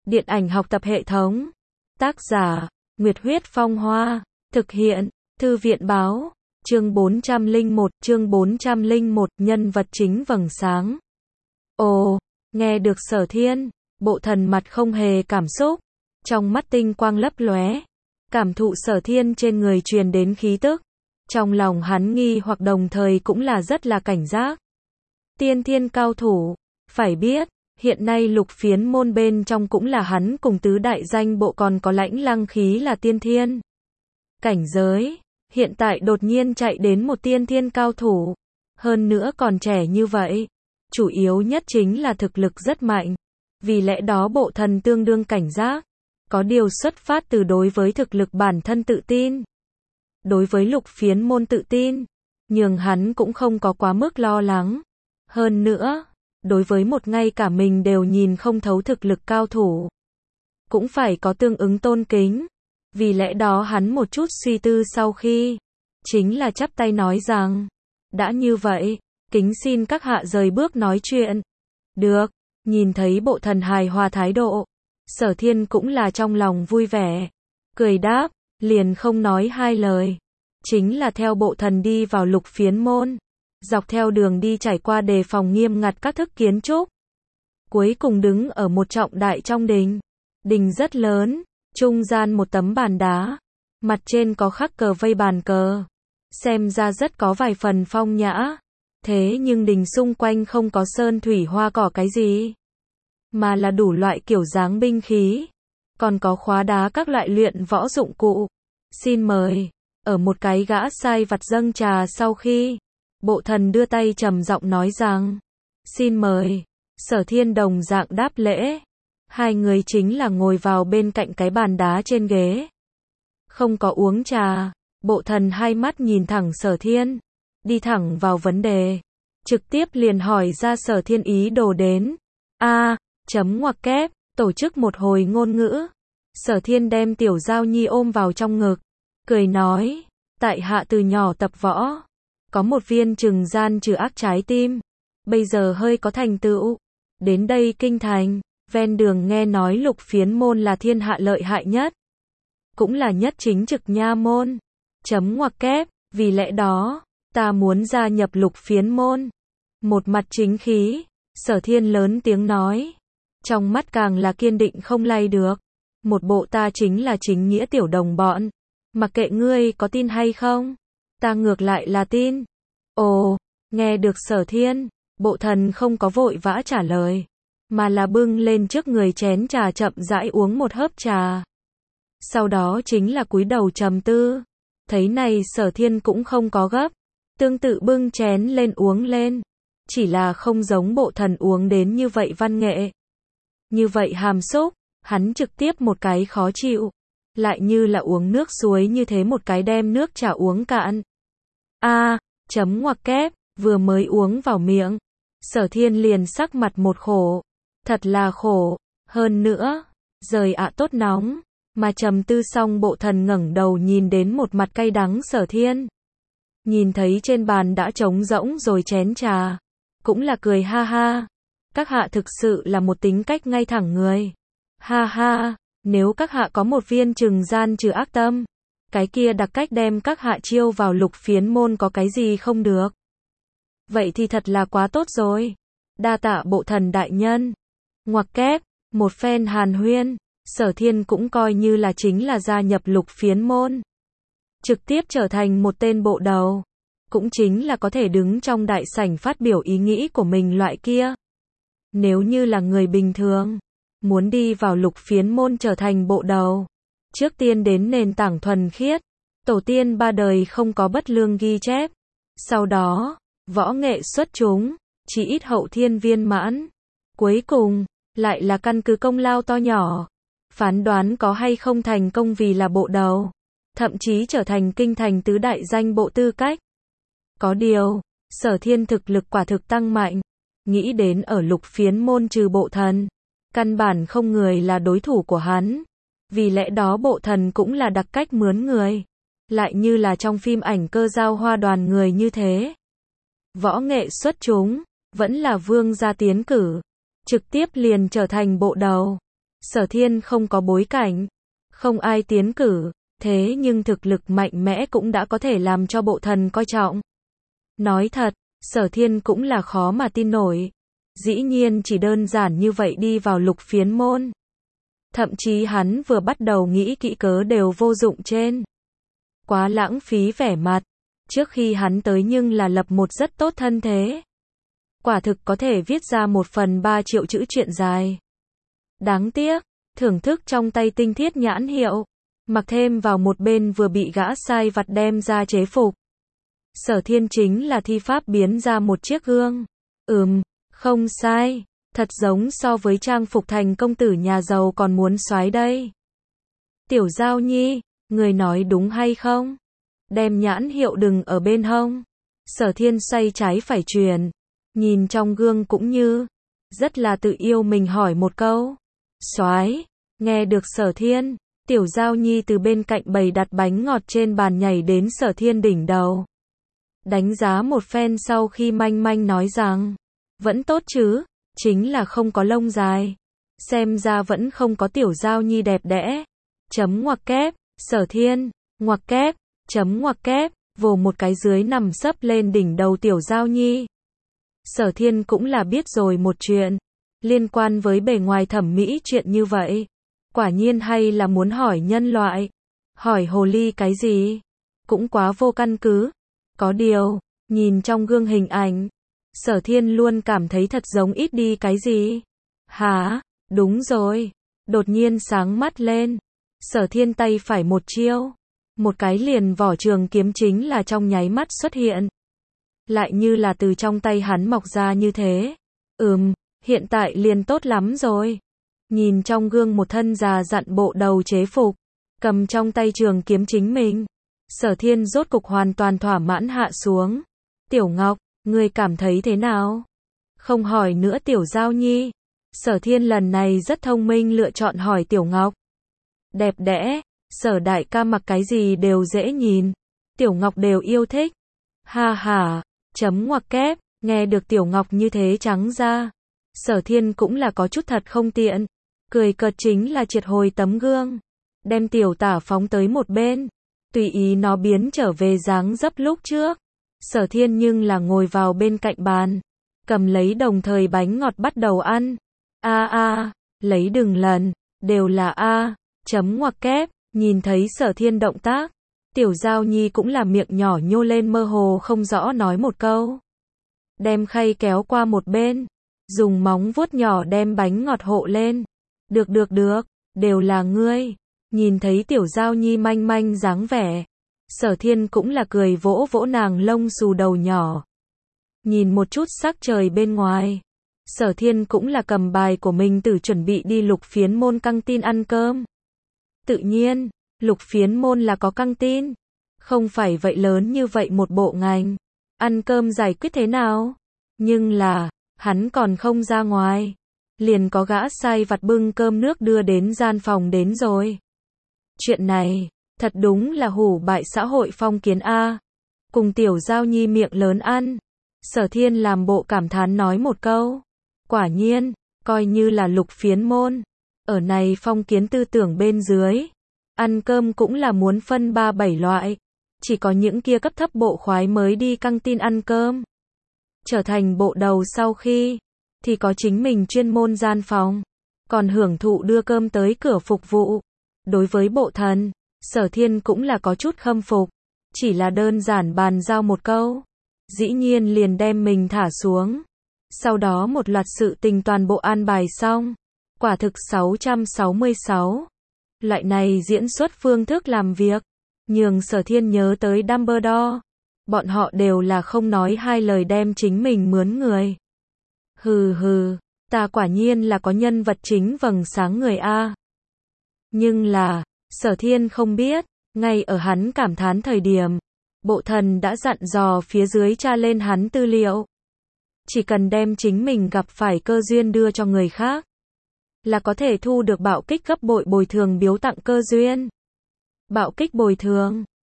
Điện ảnh học tập hệ thống. Tác giả, Nguyệt Huyết Phong Hoa. Thực hiện, Thư viện Báo. Chương 401, nhân vật chính vầng sáng. Ồ, nghe được Sở Thiên, Bộ Thần mặt không hề cảm xúc, trong mắt tinh quang lấp lóe, cảm thụ Sở Thiên trên người truyền đến khí tức. Trong lòng hắn nghi hoặc đồng thời cũng là rất là cảnh giác. Tiên thiên cao thủ, phải biết, hiện nay Lục Phiến môn bên trong cũng là hắn cùng tứ đại danh bộ còn có Lãnh Lăng khí là tiên thiên cảnh giới, hiện tại đột nhiên chạy đến một tiên thiên cao thủ, hơn nữa còn trẻ như vậy, chủ yếu nhất chính là thực lực rất mạnh, vì lẽ đó Bộ Thần tương đương cảnh giác, có điều xuất phát từ đối với thực lực bản thân tự tin. Đối với Lục Phiến môn tự tin, nhưng hắn cũng không có quá mức lo lắng. Hơn nữa, đối với một ngay cả mình đều nhìn không thấu thực lực cao thủ, cũng phải có tương ứng tôn kính. Vì lẽ đó hắn một chút suy tư sau khi, chính là chắp tay nói rằng, đã như vậy, kính xin các hạ rời bước nói chuyện. Được, nhìn thấy Bộ Thần hài hòa thái độ, Sở Thiên cũng là trong lòng vui vẻ, cười đáp, liền không nói hai lời, chính là theo Bộ Thần đi vào Lục Phiến môn, dọc theo đường đi trải qua đề phòng nghiêm ngặt các thức kiến trúc, cuối cùng đứng ở một trọng đại trong đình. Đình rất lớn, trung gian một tấm bàn đá, mặt trên có khắc cờ vây bàn cờ, xem ra rất có vài phần phong nhã. Thế nhưng đình xung quanh không có sơn thủy hoa cỏ cái gì, mà là đủ loại kiểu dáng binh khí, còn có khóa đá các loại luyện võ dụng cụ. Xin mời. Ở một cái gã sai vặt dâng trà sau khi, Bộ Thần đưa tay trầm giọng nói rằng, xin mời. Sở Thiên đồng dạng đáp lễ. Hai người chính là ngồi vào bên cạnh cái bàn đá trên ghế. Không có uống trà, Bộ Thần hai mắt nhìn thẳng Sở Thiên, đi thẳng vào vấn đề, trực tiếp liền hỏi ra Sở Thiên ý đồ đến. Chấm ngoặc kép, tổ chức một hồi ngôn ngữ. Sở Thiên đem Tiểu Giao Nhi ôm vào trong ngực, cười nói, tại hạ từ nhỏ tập võ, có một viên trừng gian trừ ác trái tim, bây giờ hơi có thành tựu, đến đây kinh thành, ven đường nghe nói Lục Phiến môn là thiên hạ lợi hại nhất, cũng là nhất chính trực nha môn. Chấm ngoặc kép, vì lẽ đó, ta muốn gia nhập Lục Phiến môn. Một mặt chính khí, Sở Thiên lớn tiếng nói, trong mắt càng là kiên định không lay được. Một bộ ta chính là chính nghĩa tiểu đồng bọn, mặc kệ ngươi có tin hay không, ta ngược lại là tin. Ồ, nghe được Sở Thiên, Bộ Thần không có vội vã trả lời, mà là bưng lên trước người chén trà chậm rãi uống một hớp trà. Sau đó chính là cúi đầu trầm tư. Thấy này Sở Thiên cũng không có gấp, tương tự bưng chén lên uống lên, chỉ là không giống Bộ Thần uống đến như vậy văn nghệ, như vậy hàm xúc. Hắn trực tiếp một cái khó chịu, lại như là uống nước suối như thế một cái đem nước trà uống cạn. Chấm ngoặc kép, vừa mới uống vào miệng, Sở Thiên liền sắc mặt một khổ, thật là khổ, hơn nữa, rời tốt nóng, mà trầm tư xong Bộ Thần ngẩng đầu nhìn đến một mặt cay đắng Sở Thiên. Nhìn thấy trên bàn đã trống rỗng rồi chén trà, cũng là cười ha ha, các hạ thực sự là một tính cách ngay thẳng người. Ha ha, nếu các hạ có một viên trừng gian trừ ác tâm, cái kia đặc cách đem các hạ chiêu vào Lục Phiến môn có cái gì không được. Vậy thì thật là quá tốt rồi. Đa tạ Bộ Thần đại nhân. Ngoặc kép, một phen hàn huyên, Sở Thiên cũng coi như là chính là gia nhập Lục Phiến môn. Trực tiếp trở thành một tên bộ đầu, cũng chính là có thể đứng trong đại sảnh phát biểu ý nghĩ của mình loại kia. Nếu như là người bình thường, muốn đi vào Lục Phiến môn trở thành bộ đầu, trước tiên đến nền tảng thuần khiết, tổ tiên ba đời không có bất lương ghi chép, sau đó, võ nghệ xuất chúng, chỉ ít hậu thiên viên mãn, cuối cùng, lại là căn cứ công lao to nhỏ, phán đoán có hay không thành công vì là bộ đầu, thậm chí trở thành kinh thành tứ đại danh bộ tư cách. Có điều, Sở Thiên thực lực quả thực tăng mạnh, nghĩ đến ở Lục Phiến môn trừ Bộ Thần, căn bản không người là đối thủ của hắn. Vì lẽ đó Bộ Thần cũng là đặc cách mướn người, lại như là trong phim ảnh Cơ Giao Hoa đoàn người như thế. Võ nghệ xuất chúng, vẫn là vương gia tiến cử, trực tiếp liền trở thành bộ đầu. Sở Thiên không có bối cảnh, không ai tiến cử, thế nhưng thực lực mạnh mẽ cũng đã có thể làm cho bộ thần coi trọng. Nói thật, Sở Thiên cũng là khó mà tin nổi. Dĩ nhiên chỉ đơn giản như vậy đi vào Lục Phiến môn. Thậm chí hắn vừa bắt đầu nghĩ kỹ cớ đều vô dụng trên. Quá lãng phí vẻ mặt. Trước khi hắn tới nhưng là lập một rất tốt thân thế. Quả thực có thể viết ra 1/3 triệu chữ truyện dài. Đáng tiếc, thưởng thức trong tay tinh thiết nhãn hiệu. Mặc thêm vào một bên vừa bị gã sai vặt đem ra chế phục. Sở Thiên chính là thi pháp biến ra một chiếc gương. Không sai. Thật giống so với trang phục thành công tử nhà giàu còn muốn soái đây. Tiểu Giao Nhi, người nói đúng hay không? Đem nhãn hiệu đừng ở bên hông. Sở Thiên xoay trái phải chuyển. Nhìn trong gương cũng như rất là tự yêu mình hỏi một câu. Soái. Nghe được Sở Thiên, Tiểu Giao Nhi từ bên cạnh bày đặt bánh ngọt trên bàn nhảy đến Sở Thiên đỉnh đầu. Đánh giá một phen sau khi manh manh nói rằng, vẫn tốt chứ, chính là không có lông dài. Xem ra vẫn không có Tiểu Giao Nhi đẹp đẽ. Chấm ngoặc kép, Sở Thiên, ngoặc kép, chấm ngoặc kép, vồ một cái dưới nằm sấp lên đỉnh đầu Tiểu Giao Nhi. Sở Thiên cũng là biết rồi một chuyện, liên quan với bề ngoài thẩm mỹ chuyện như vậy. Quả nhiên hay là muốn hỏi nhân loại. Hỏi hồ ly cái gì? Cũng quá vô căn cứ. Có điều, nhìn trong gương hình ảnh, Sở Thiên luôn cảm thấy thật giống ít đi cái gì. Hả? Đúng rồi. Đột nhiên sáng mắt lên. Sở Thiên tay phải một chiêu. Một cái liền vỏ trường kiếm chính là trong nháy mắt xuất hiện. Lại như là từ trong tay hắn mọc ra như thế. Hiện tại liền tốt lắm rồi. Nhìn trong gương một thân già dặn bộ đầu chế phục, cầm trong tay trường kiếm chính mình. Sở Thiên rốt cục hoàn toàn thỏa mãn hạ xuống. Tiểu Ngọc, ngươi cảm thấy thế nào? Không hỏi nữa Tiểu Giao Nhi. Sở Thiên lần này rất thông minh lựa chọn hỏi Tiểu Ngọc. Đẹp đẽ, Sở đại ca mặc cái gì đều dễ nhìn. Tiểu Ngọc đều yêu thích. Ha ha, chấm ngoặc kép, nghe được Tiểu Ngọc như thế trắng ra. Sở Thiên cũng là có chút thật không tiện. Cười cợt chính là triệt hồi tấm gương. Đem Tiểu Tả phóng tới một bên. Tùy ý nó biến trở về dáng dấp lúc trước. Sở Thiên nhưng là ngồi vào bên cạnh bàn. Cầm lấy đồng thời bánh ngọt bắt đầu ăn. Lấy đừng lần. Đều là chấm ngoặc kép. Nhìn thấy Sở Thiên động tác. Tiểu Giao Nhi cũng là miệng nhỏ nhô lên mơ hồ không rõ nói một câu. Đem khay kéo qua một bên. Dùng móng vuốt nhỏ đem bánh ngọt hộ lên. Được, đều là ngươi. Nhìn thấy Tiểu Giao Nhi manh manh dáng vẻ. Sở Thiên cũng là cười vỗ vỗ nàng lông xù đầu nhỏ. Nhìn một chút sắc trời bên ngoài. Sở Thiên cũng là cầm bài của mình từ chuẩn bị đi Lục Phiến môn căng tin ăn cơm. Tự nhiên, Lục Phiến môn là có căng tin. Không phải vậy lớn như vậy một bộ ngành. Ăn cơm giải quyết thế nào? Nhưng là, hắn còn không ra ngoài. Liền có gã sai vặt bưng cơm nước đưa đến gian phòng đến rồi. Chuyện này, thật đúng là hủ bại xã hội phong kiến a. Cùng Tiểu Giao Nhi miệng lớn ăn. Sở Thiên làm bộ cảm thán nói một câu. Quả nhiên, coi như là Lục Phiến môn. Ở này phong kiến tư tưởng bên dưới. Ăn cơm cũng là muốn phân 3-7 loại. Chỉ có những kia cấp thấp bộ khoái mới đi căng tin ăn cơm. Trở thành bộ đầu sau khi thì có chính mình chuyên môn gian phòng, còn hưởng thụ đưa cơm tới cửa phục vụ. Đối với bộ thần, Sở Thiên cũng là có chút khâm phục, chỉ là đơn giản bàn giao một câu, dĩ nhiên liền đem mình thả xuống. Sau đó một loạt sự tình toàn bộ an bài xong, quả thực 666. Loại này diễn xuất phương thức làm việc, nhường Sở Thiên nhớ tới Dumbledore. Bọn họ đều là không nói hai lời đem chính mình mướn người. Hừ, ta quả nhiên là có nhân vật chính vầng sáng người a. Nhưng là, Sở Thiên không biết, ngay ở hắn cảm thán thời điểm, bộ thần đã dặn dò phía dưới tra lên hắn tư liệu. Chỉ cần đem chính mình gặp phải cơ duyên đưa cho người khác, là có thể thu được bạo kích gấp bội bồi thường biếu tặng cơ duyên. Bạo kích bồi thường,